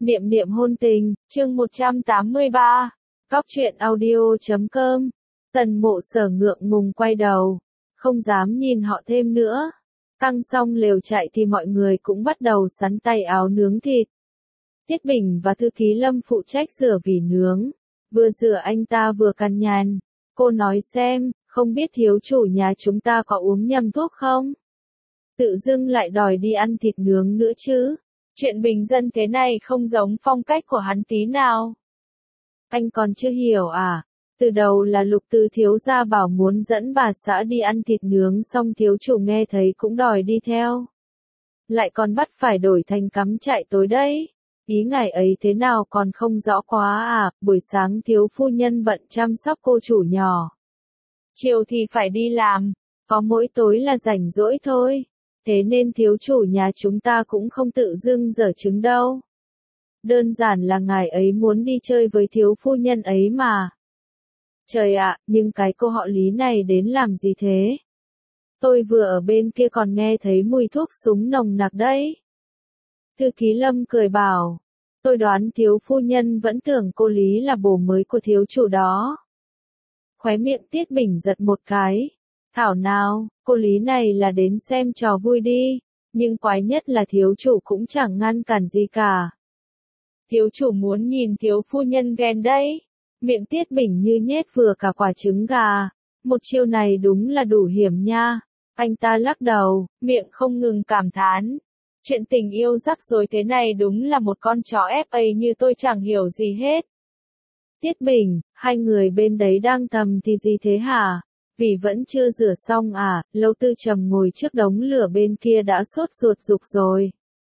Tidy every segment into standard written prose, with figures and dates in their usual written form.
Niệm niệm hôn tình, chương 183. Góc truyện audio.com. Tần Mộ Sở ngượng ngùng quay đầu, không dám nhìn họ thêm nữa. Tăng xong lều chạy thì mọi người cũng bắt đầu sắn tay áo nướng thịt. Tiết Bình và Thư Ký Lâm phụ trách rửa vỉ nướng. Vừa rửa anh ta vừa cằn nhằn. Cô nói xem, không biết thiếu chủ nhà chúng ta có uống nhầm thuốc không? Tự dưng lại đòi đi ăn thịt nướng nữa chứ. Chuyện bình dân thế này không giống phong cách của hắn tí nào. Anh còn chưa hiểu à? Từ đầu là Lục Tư thiếu gia bảo muốn dẫn bà xã đi ăn thịt nướng, xong thiếu chủ nghe thấy cũng đòi đi theo. Lại còn bắt phải đổi thành cắm trại tối đấy. Ý ngài ấy thế nào còn không rõ quá à? Buổi sáng thiếu phu nhân bận chăm sóc cô chủ nhỏ. Chiều thì phải đi làm, có mỗi tối là rảnh rỗi thôi. Thế nên thiếu chủ nhà chúng ta cũng không tự dưng dở trứng đâu. Đơn giản là ngài ấy muốn đi chơi với thiếu phu nhân ấy mà. Trời ạ, nhưng cái cô họ Lý này đến làm gì thế? Tôi vừa ở bên kia còn nghe thấy mùi thuốc súng nồng nặc đấy. Thư Ký Lâm cười bảo, tôi đoán thiếu phu nhân vẫn tưởng cô Lý là bồ mới của thiếu chủ đó. Khóe miệng Tiết Bình giật một cái. Thảo nào, cô Lý này là đến xem trò vui đi, nhưng quái nhất là thiếu chủ cũng chẳng ngăn cản gì cả. Thiếu chủ muốn nhìn thiếu phu nhân ghen đấy. Miệng Tiết Bình như nhét vừa cả quả trứng gà. Một chiêu này đúng là đủ hiểm nha. Anh ta lắc đầu, miệng không ngừng cảm thán. Chuyện tình yêu rắc rối thế này đúng là một con chó FA như tôi chẳng hiểu gì hết. Tiết Bình, hai người bên đấy đang thầm thì gì thế hả? Vì vẫn chưa rửa xong à? Lâu Tư Trầm ngồi trước đống lửa bên kia đã sốt ruột giục rồi.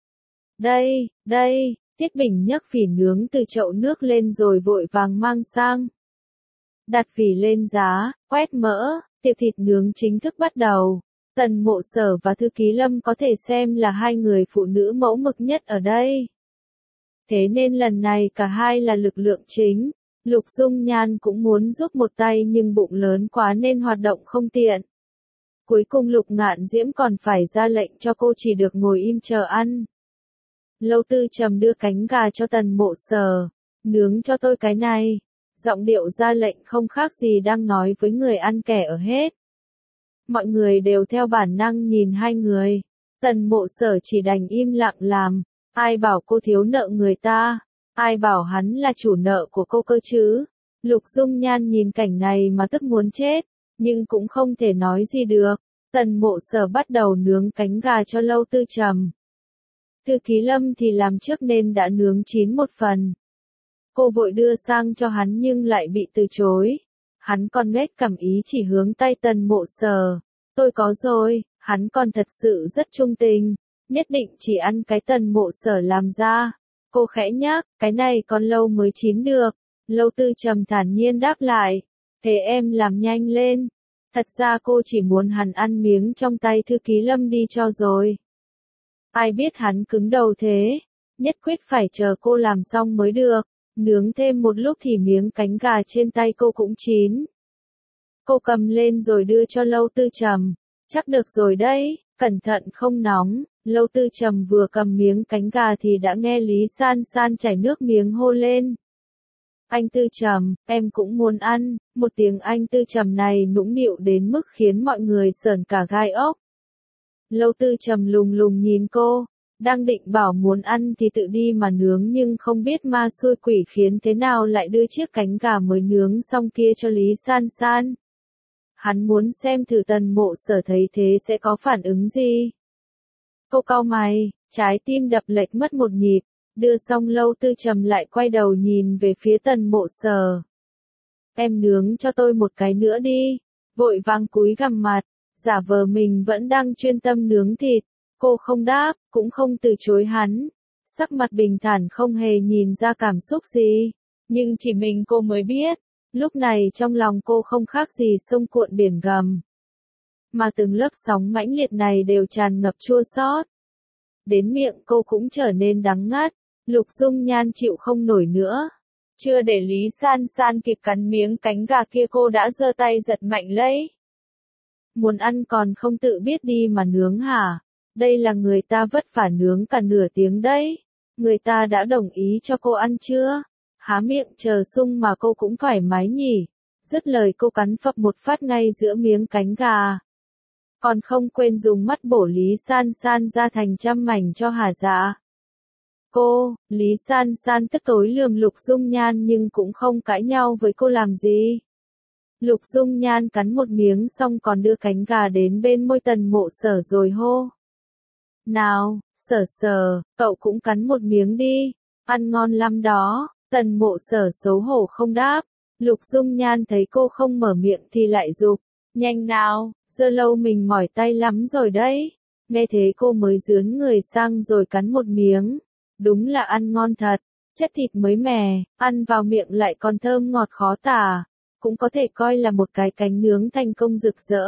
Đây, Tiết Bình nhấc vỉ nướng từ chậu nước lên rồi vội vàng mang sang. Đặt vỉ lên giá, quét mỡ, tiệc thịt nướng chính thức bắt đầu. Tần Mộ Sở và Thư Ký Lâm có thể xem là hai người phụ nữ mẫu mực nhất ở đây. Thế nên lần này cả hai là lực lượng chính. Lục Dung Nhan cũng muốn giúp một tay nhưng bụng lớn quá nên hoạt động không tiện. Cuối cùng Lục Ngạn Diễm còn phải ra lệnh cho cô chỉ được ngồi im chờ ăn. Lâu Tư Trầm đưa cánh gà cho Tần Mộ Sở. Nướng cho tôi cái này. Giọng điệu ra lệnh không khác gì đang nói với người ăn kẻ ở hết. Mọi người đều theo bản năng nhìn hai người. Tần Mộ Sở chỉ đành im lặng làm. Ai bảo cô thiếu nợ người ta? Ai bảo hắn là chủ nợ của cô cơ chứ? Lục Dung Nhan nhìn cảnh này mà tức muốn chết, nhưng cũng không thể nói gì được. Tần Mộ Sở bắt đầu nướng cánh gà cho Lâu Tư Trầm. Thư Ký Lâm thì làm trước nên đã nướng chín một phần. Cô vội đưa sang cho hắn nhưng lại bị từ chối. Hắn còn nghếch cảm ý chỉ hướng tay Tần Mộ Sở. Tôi có rồi, hắn còn thật sự rất trung tình, nhất định chỉ ăn cái Tần Mộ Sở làm ra. Cô khẽ nhắc, cái này còn lâu mới chín được. Lâu Tư Trầm thản nhiên đáp lại. Thế em làm nhanh lên. Thật ra cô chỉ muốn hắn ăn miếng trong tay Thư Ký Lâm đi cho rồi. Ai biết hắn cứng đầu thế. Nhất quyết phải chờ cô làm xong mới được. Nướng thêm một lúc thì miếng cánh gà trên tay cô cũng chín. Cô cầm lên rồi đưa cho Lâu Tư Trầm. Chắc được rồi đấy, cẩn thận không nóng. Lâu Tư Trầm vừa cầm miếng cánh gà thì đã nghe Lý San San chảy nước miếng hô lên. Anh Tư Trầm, em cũng muốn ăn. Một tiếng anh Tư Trầm này nũng nịu đến mức khiến mọi người sởn cả gai ốc. Lâu Tư Trầm lùng lùng nhìn cô, đang định bảo muốn ăn thì tự đi mà nướng nhưng không biết ma xui quỷ khiến thế nào lại đưa chiếc cánh gà mới nướng xong kia cho Lý San San. Hắn muốn xem thử Tần Mộ Sở thấy thế sẽ có phản ứng gì. Cô cau mày, trái tim đập lệch mất một nhịp, đưa xong Lâu Tư Trầm lại quay đầu nhìn về phía Tần Mộ Sở. Em nướng cho tôi một cái nữa đi, vội vàng cúi gằm mặt, giả vờ mình vẫn đang chuyên tâm nướng thịt. Cô không đáp, cũng không từ chối hắn, sắc mặt bình thản không hề nhìn ra cảm xúc gì, nhưng chỉ mình cô mới biết, lúc này trong lòng cô không khác gì sông cuộn biển gầm. Mà từng lớp sóng mãnh liệt này đều tràn ngập chua xót. Đến miệng cô cũng trở nên đắng ngắt, Lục Dung Nhan chịu không nổi nữa. Chưa để Lý San San kịp cắn miếng cánh gà kia cô đã giơ tay giật mạnh lấy. Muốn ăn còn không tự biết đi mà nướng hả? Đây là người ta vất vả nướng cả nửa tiếng đấy. Người ta đã đồng ý cho cô ăn chưa? Há miệng chờ sung mà cô cũng thoải mái nhỉ. Dứt lời cô cắn phập một phát ngay giữa miếng cánh gà. Còn không quên dùng mắt bổ Lý San San ra thành trăm mảnh cho hả dạ. Lý San San tức tối lườm Lục Dung Nhan nhưng cũng không cãi nhau với cô làm gì. Lục Dung Nhan cắn một miếng xong còn đưa cánh gà đến bên môi Tần Mộ Sở rồi hô. Nào, Sở Sở, cậu cũng cắn một miếng đi, ăn ngon lắm đó. Tần Mộ Sở xấu hổ không đáp. Lục Dung Nhan thấy cô không mở miệng thì lại giục. Nhanh nào, giờ lâu mình mỏi tay lắm rồi đấy. Nghe thế cô mới dướn người sang rồi cắn một miếng. Đúng là ăn ngon thật, chất thịt mới mẻ, ăn vào miệng lại còn thơm ngọt khó tả. Cũng có thể coi là một cái cánh nướng thành công rực rỡ.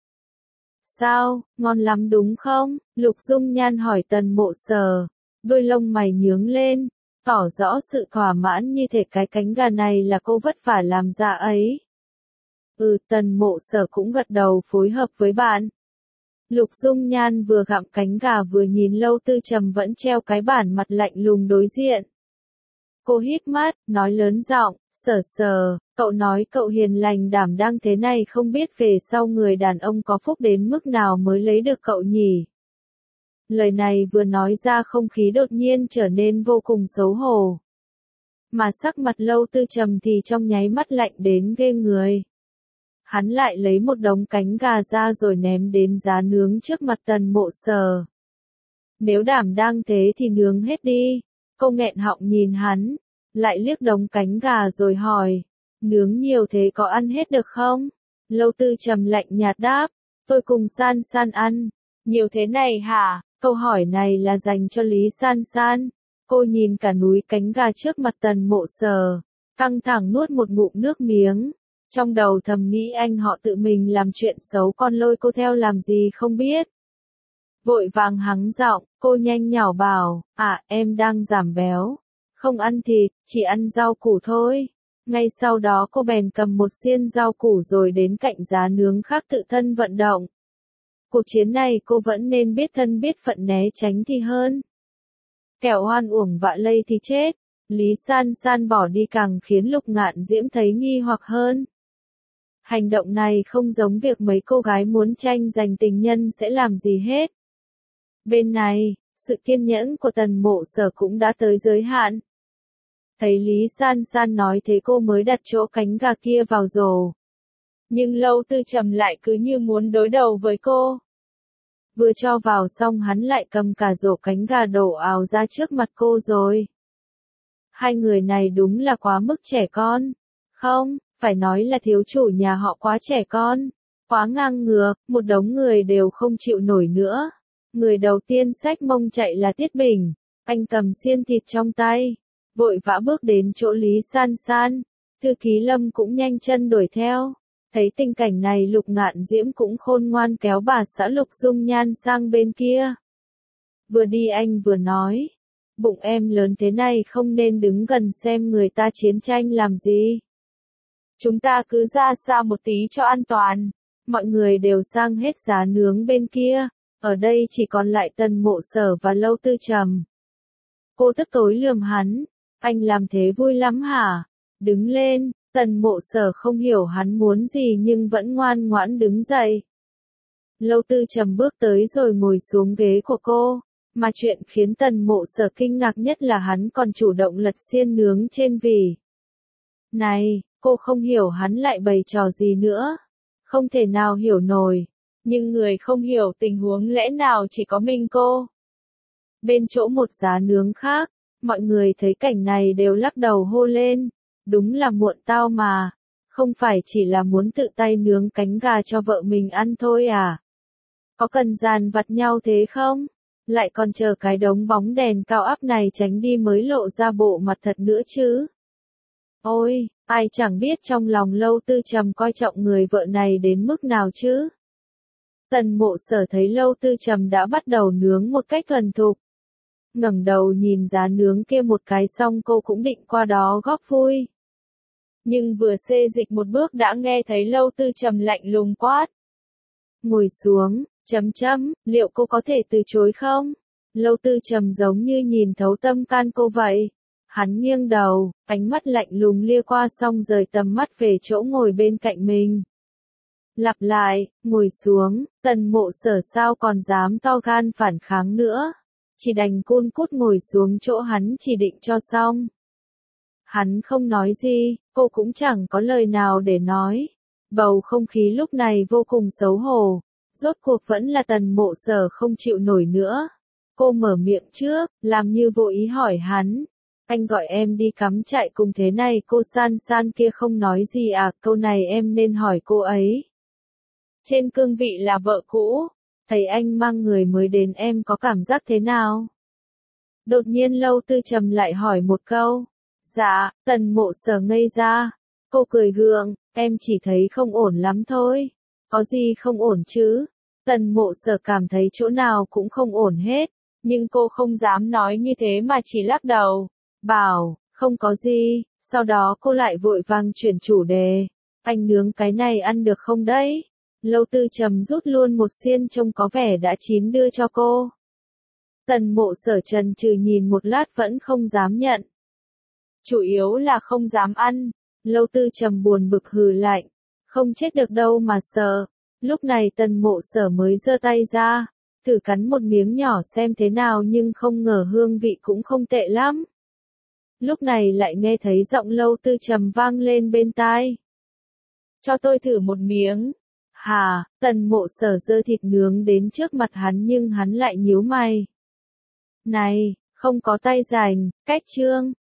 Sao, ngon lắm đúng không? Lục Dung Nhan hỏi Tần Mộ Sở. Đôi lông mày nhướng lên, tỏ rõ sự thỏa mãn như thể cái cánh gà này là cô vất vả làm ra ấy. Tần Mộ Sở cũng gật đầu phối hợp với bạn. Lục Dung Nhan vừa gặm cánh gà vừa nhìn Lâu Tư Trầm vẫn treo cái bản mặt lạnh lùng đối diện. Cô hít mắt, nói lớn giọng, Sở Sở, cậu nói cậu hiền lành đảm đang thế này không biết về sau người đàn ông có phúc đến mức nào mới lấy được cậu nhỉ. Lời này vừa nói ra không khí đột nhiên trở nên vô cùng xấu hổ. Mà sắc mặt Lâu Tư Trầm thì trong nháy mắt lạnh đến ghê người. Hắn lại lấy một đống cánh gà ra rồi ném đến giá nướng trước mặt Tần Mộ Sở. Nếu đảm đang thế thì nướng hết đi. Cô nghẹn họng nhìn hắn, lại liếc đống cánh gà rồi hỏi, nướng nhiều thế có ăn hết được không? Lâu Tư Trầm lạnh nhạt đáp, tôi cùng San San ăn. Nhiều thế này hả? Câu hỏi này là dành cho Lý San San. Cô nhìn cả núi cánh gà trước mặt Tần Mộ Sở, căng thẳng nuốt một ngụm nước miếng. Trong đầu thầm nghĩ anh họ tự mình làm chuyện xấu còn lôi cô theo làm gì không biết. Vội vàng hắng giọng, cô nhanh nhảu bảo, em đang giảm béo. Không ăn thịt, chỉ ăn rau củ thôi. Ngay sau đó cô bèn cầm một xiên rau củ rồi đến cạnh giá nướng khác tự thân vận động. Cuộc chiến này cô vẫn nên biết thân biết phận né tránh thì hơn. Kẻo hoan uổng vạ lây thì chết. Lý San San bỏ đi càng khiến Lục Ngạn Diễm thấy nghi hoặc hơn. Hành động này không giống việc mấy cô gái muốn tranh giành tình nhân sẽ làm gì hết. Bên này, sự kiên nhẫn của Tần Mộ Sở cũng đã tới giới hạn. Thấy Lý San San nói thế cô mới đặt chỗ cánh gà kia vào rổ. Nhưng Lâu Tư Trầm lại cứ như muốn đối đầu với cô. Vừa cho vào xong hắn lại cầm cả rổ cánh gà đổ ào ra trước mặt cô rồi. Hai người này đúng là quá mức trẻ con. Không, phải nói là thiếu chủ nhà họ quá trẻ con. Quá ngang ngược, một đống người đều không chịu nổi nữa. Người đầu tiên xách mông chạy là Tiết Bình. Anh cầm xiên thịt trong tay, vội vã bước đến chỗ Lý San San. Thư ký Lâm cũng nhanh chân đuổi theo. Thấy tình cảnh này Lục Ngạn Diễm cũng khôn ngoan kéo bà xã Lục Dung Nhan sang bên kia. Vừa đi anh vừa nói, bụng em lớn thế này không nên đứng gần xem người ta chiến tranh làm gì. Chúng ta cứ ra xa một tí cho an toàn. Mọi người đều sang hết giá nướng bên kia. Ở đây chỉ còn lại Tần Mộ Sở và Lâu Tư Trầm. Cô tức tối lườm hắn. Anh làm thế vui lắm hả? Đứng lên. Tần Mộ Sở không hiểu hắn muốn gì nhưng vẫn ngoan ngoãn đứng dậy. Lâu Tư Trầm bước tới rồi ngồi xuống ghế của cô. Mà chuyện khiến Tần Mộ Sở kinh ngạc nhất là hắn còn chủ động lật xiên nướng trên vỉ. Này, cô không hiểu hắn lại bày trò gì nữa. Không thể nào hiểu nổi. Nhưng người không hiểu tình huống lẽ nào chỉ có mình cô. Bên chỗ một giá nướng khác, mọi người thấy cảnh này đều lắc đầu hô lên. Đúng là muộn tao mà. Không phải chỉ là muốn tự tay nướng cánh gà cho vợ mình ăn thôi à? Có cần dàn vặt nhau thế không? Lại còn chờ cái đống bóng đèn cao áp này tránh đi mới lộ ra bộ mặt thật nữa chứ. Ôi, ai chẳng biết trong lòng Lâu Tư Trầm coi trọng người vợ này đến mức nào chứ. Tần Mộ Sở thấy Lâu Tư Trầm đã bắt đầu nướng một cách thuần thục. Ngẩng đầu nhìn giá nướng kia một cái xong cô cũng định qua đó góp vui. Nhưng vừa xê dịch một bước đã nghe thấy Lâu Tư Trầm lạnh lùng quát. Ngồi xuống, liệu cô có thể từ chối không? Lâu Tư Trầm giống như nhìn thấu tâm can cô vậy. Hắn nghiêng đầu, ánh mắt lạnh lùng lia qua xong rời tầm mắt về chỗ ngồi bên cạnh mình. Lặp lại, ngồi xuống, Tần Mộ Sở sao còn dám to gan phản kháng nữa. Chỉ đành cun cút ngồi xuống chỗ hắn chỉ định cho xong. Hắn không nói gì, cô cũng chẳng có lời nào để nói. Bầu không khí lúc này vô cùng xấu hổ. Rốt cuộc vẫn là Tần Mộ Sở không chịu nổi nữa. Cô mở miệng trước, làm như vô ý hỏi hắn. Anh gọi em đi cắm trại cùng thế này cô San San kia không nói gì à, câu này em nên hỏi cô ấy. Trên cương vị là vợ cũ, thấy anh mang người mới đến em có cảm giác thế nào? Đột nhiên Lâu Tư Trầm lại hỏi một câu. Dạ, Tần Mộ Sở ngây ra. Cô cười gượng, em chỉ thấy không ổn lắm thôi. Có gì không ổn chứ? Tần Mộ Sở cảm thấy chỗ nào cũng không ổn hết. Nhưng cô không dám nói như thế mà chỉ lắc đầu. Bảo, không có gì. Sau đó cô lại vội vàng chuyển chủ đề. Anh nướng cái này ăn được không đấy? Lâu Tư Trầm rút luôn một xiên trông có vẻ đã chín đưa cho cô. Tần Mộ Sở chần chừ nhìn một lát vẫn không dám nhận. Chủ yếu là không dám ăn. Lâu Tư Trầm buồn bực hừ lạnh. Không chết được đâu mà sợ. Lúc này Tần Mộ Sở mới giơ tay ra. Thử cắn một miếng nhỏ xem thế nào nhưng không ngờ hương vị cũng không tệ lắm. Lúc này lại nghe thấy giọng Lâu Tư Trầm vang lên bên tai. Cho tôi thử một miếng. Hà, Tần Mộ Sở giơ thịt nướng đến trước mặt hắn nhưng hắn lại nhíu mày. Này, không có tay rành, cách trương.